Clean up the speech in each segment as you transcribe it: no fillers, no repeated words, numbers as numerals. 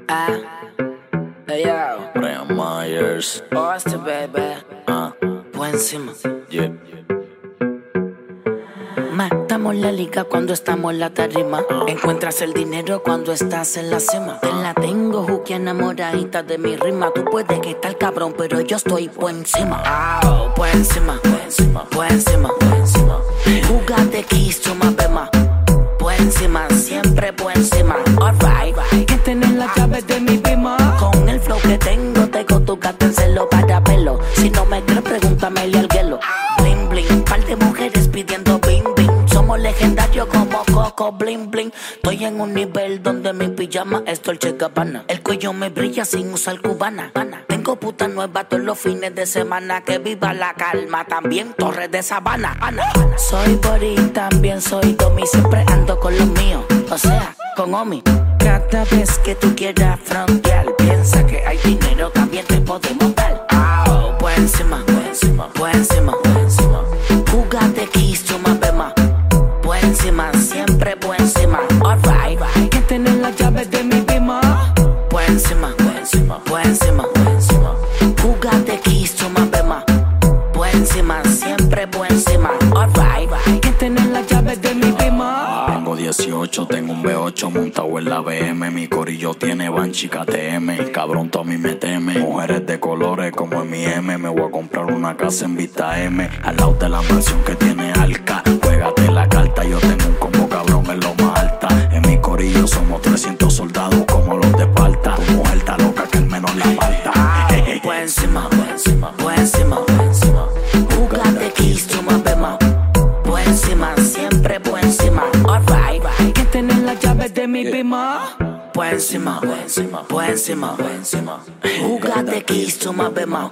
Ah, hey yo, Brian Myers. Oste baby, pues encima. Yeah. Matamos la liga cuando estamos en la tarima. Encuentras el dinero cuando estás en la cima. Te la tengo, Juki, enamoradita de mi rima. Tú puedes que estar cabrón, pero yo estoy por encima. Por encima, por encima, por encima, por encima. Jugate kiss to my bema. Por encima, siempre por encima. Alright, que tener la llave de mi bima. Con el flow que tengo tu gato en celo para pelo. Si no me crees, pregúntame al guelo. Bling bling, par de mujeres pidiendo bing bing. Somos legendarios como Coco bling bling. Estoy en un nivel donde mi pijama es Dolce Gabbana. El cuello me brilla sin usar cubana. Tengo puta nueva todos los fines de semana. Que viva la calma, también Torres de Sabana. Soy Bori, también soy Domi. Siempre ando con los míos, o sea, con Omi. Cada vez que tú quieras frontear, piensa que hay dinero, también te podemos dar. Por encima, por encima, por encima, por encima. Jugate kiss to my bema. Por encima, siempre por encima. Alright, que tener las llaves de mi bima. Por encima, por encima, por encima, por encima. Jugate kiss to my bema. Por encima, siempre por encima. Alright, que tener las llaves de mi bima. Tengo 18, tengo un V8 montado en la BM. Mi corillo tiene Banshee KTM. Cabrón, tú a mí me teme. Mujeres de colores como en mi M. Me voy a comprar una casa en Vista M. Al lado de la mansión que tiene Alca. Juégate la carta, yo tengo un combo cabrón en lo más alta. En mi corillo somos 300 soldados como los de Esparta. Tu mujer está loca que al menos la falta. Por encima, por encima, por encima, por encima. Jugate kiss to my bema. Por encima, siempre por encima. Alright, que tener las llaves de mi bima. Por encima, por encima, por encima, por encima. Jugate kiss to my bema.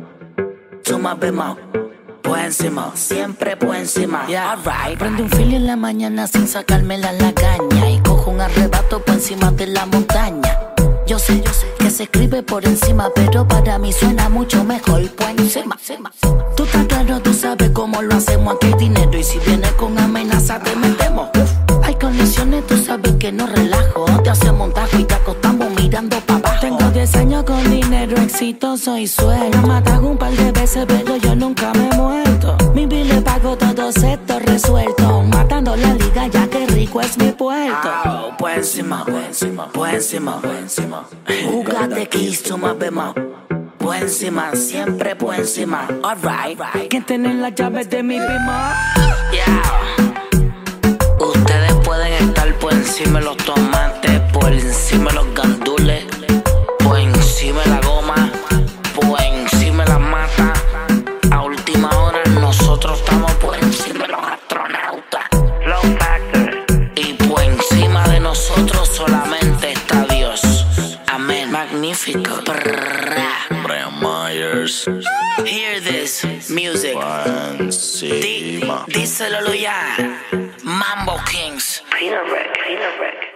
To my bema. Por encima, siempre por encima. Alright, prendo un fili en la mañana sin sacármela la caña. Y cojo un arrebato por encima de la montaña. Yo sé que se escribe por encima, pero para mí suena mucho mejor por encima. Tú estás claro, tú sabes cómo lo hacemos. Aquí hay dinero y si vienes con amenaza te metemos. Hay condiciones, tú sabes que no relajo. Te hacemos un tajo y te acostamos mirando pa' abajo. Tengo 10 años con dinero exitoso y sueldo. Me matan un par de veces, pero yo nunca me he muerto. Mi bill le pago todos estos resueltos. Matando la liga ya que rico es mi puerto. Por encima, por encima, por encima, por encima. Jugate kiss to my bema. Por encima, siempre por encima. Alright, que tener las llaves de mi bema. Ustedes pueden estar por encima de los tomates, por encima de los gandules, por encima de la goma, por encima de la mata. A última hora nosotros estamos por encima de los astronautas. Low Factor. Y por encima de nosotros solamente está Dios. Amén. Magnífico. Brian Myers. Hear this music. Encima. Díselo ya. Mambo Kings. Peanut Rick.